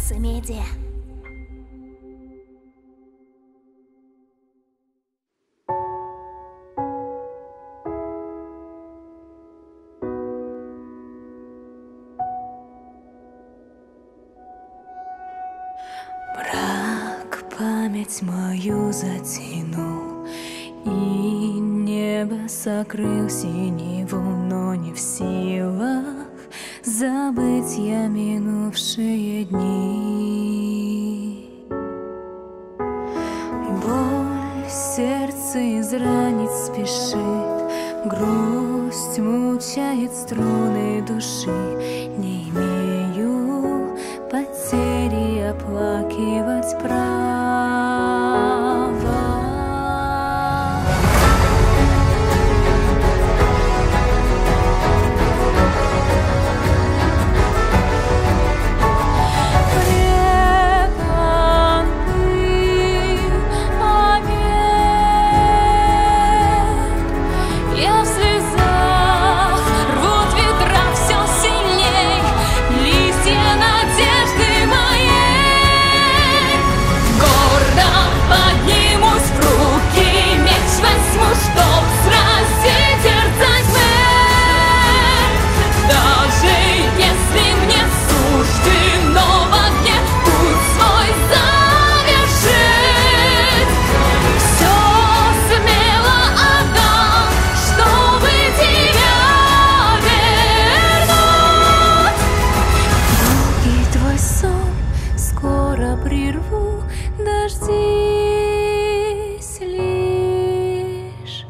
Медиа. Мрак память мою затянул, и небо сокрыл синеву, но не в силах забыть я минувшие дни. Боль сердце изранить спешит, грусть мучает струны души. Не имею потери оплакивать права. Прерву, дождись лишь.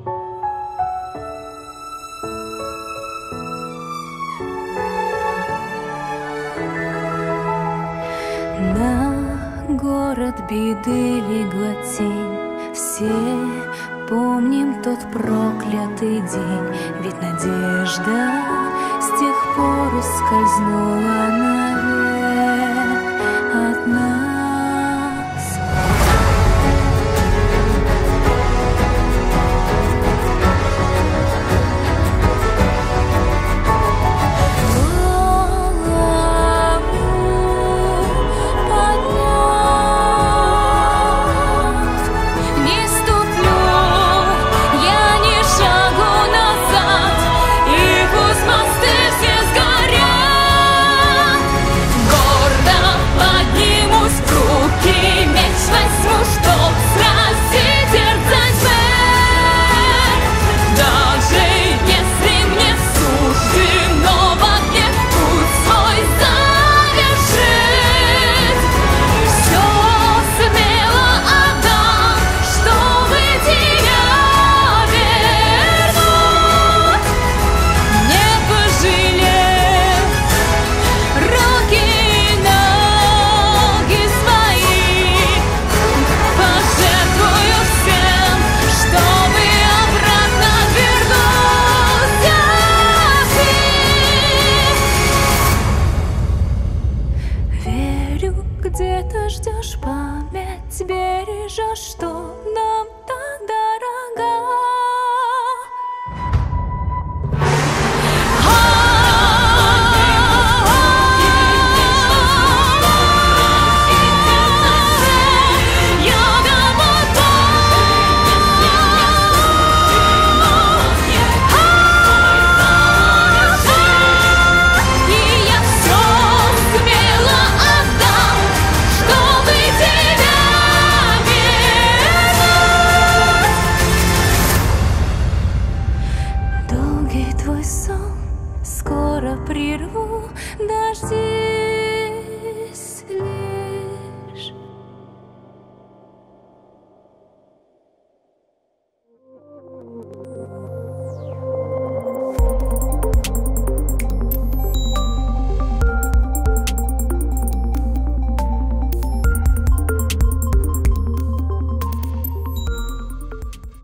На город беды легла тень, все помним тот проклятый день, ведь надежда с тех пор ускользнула.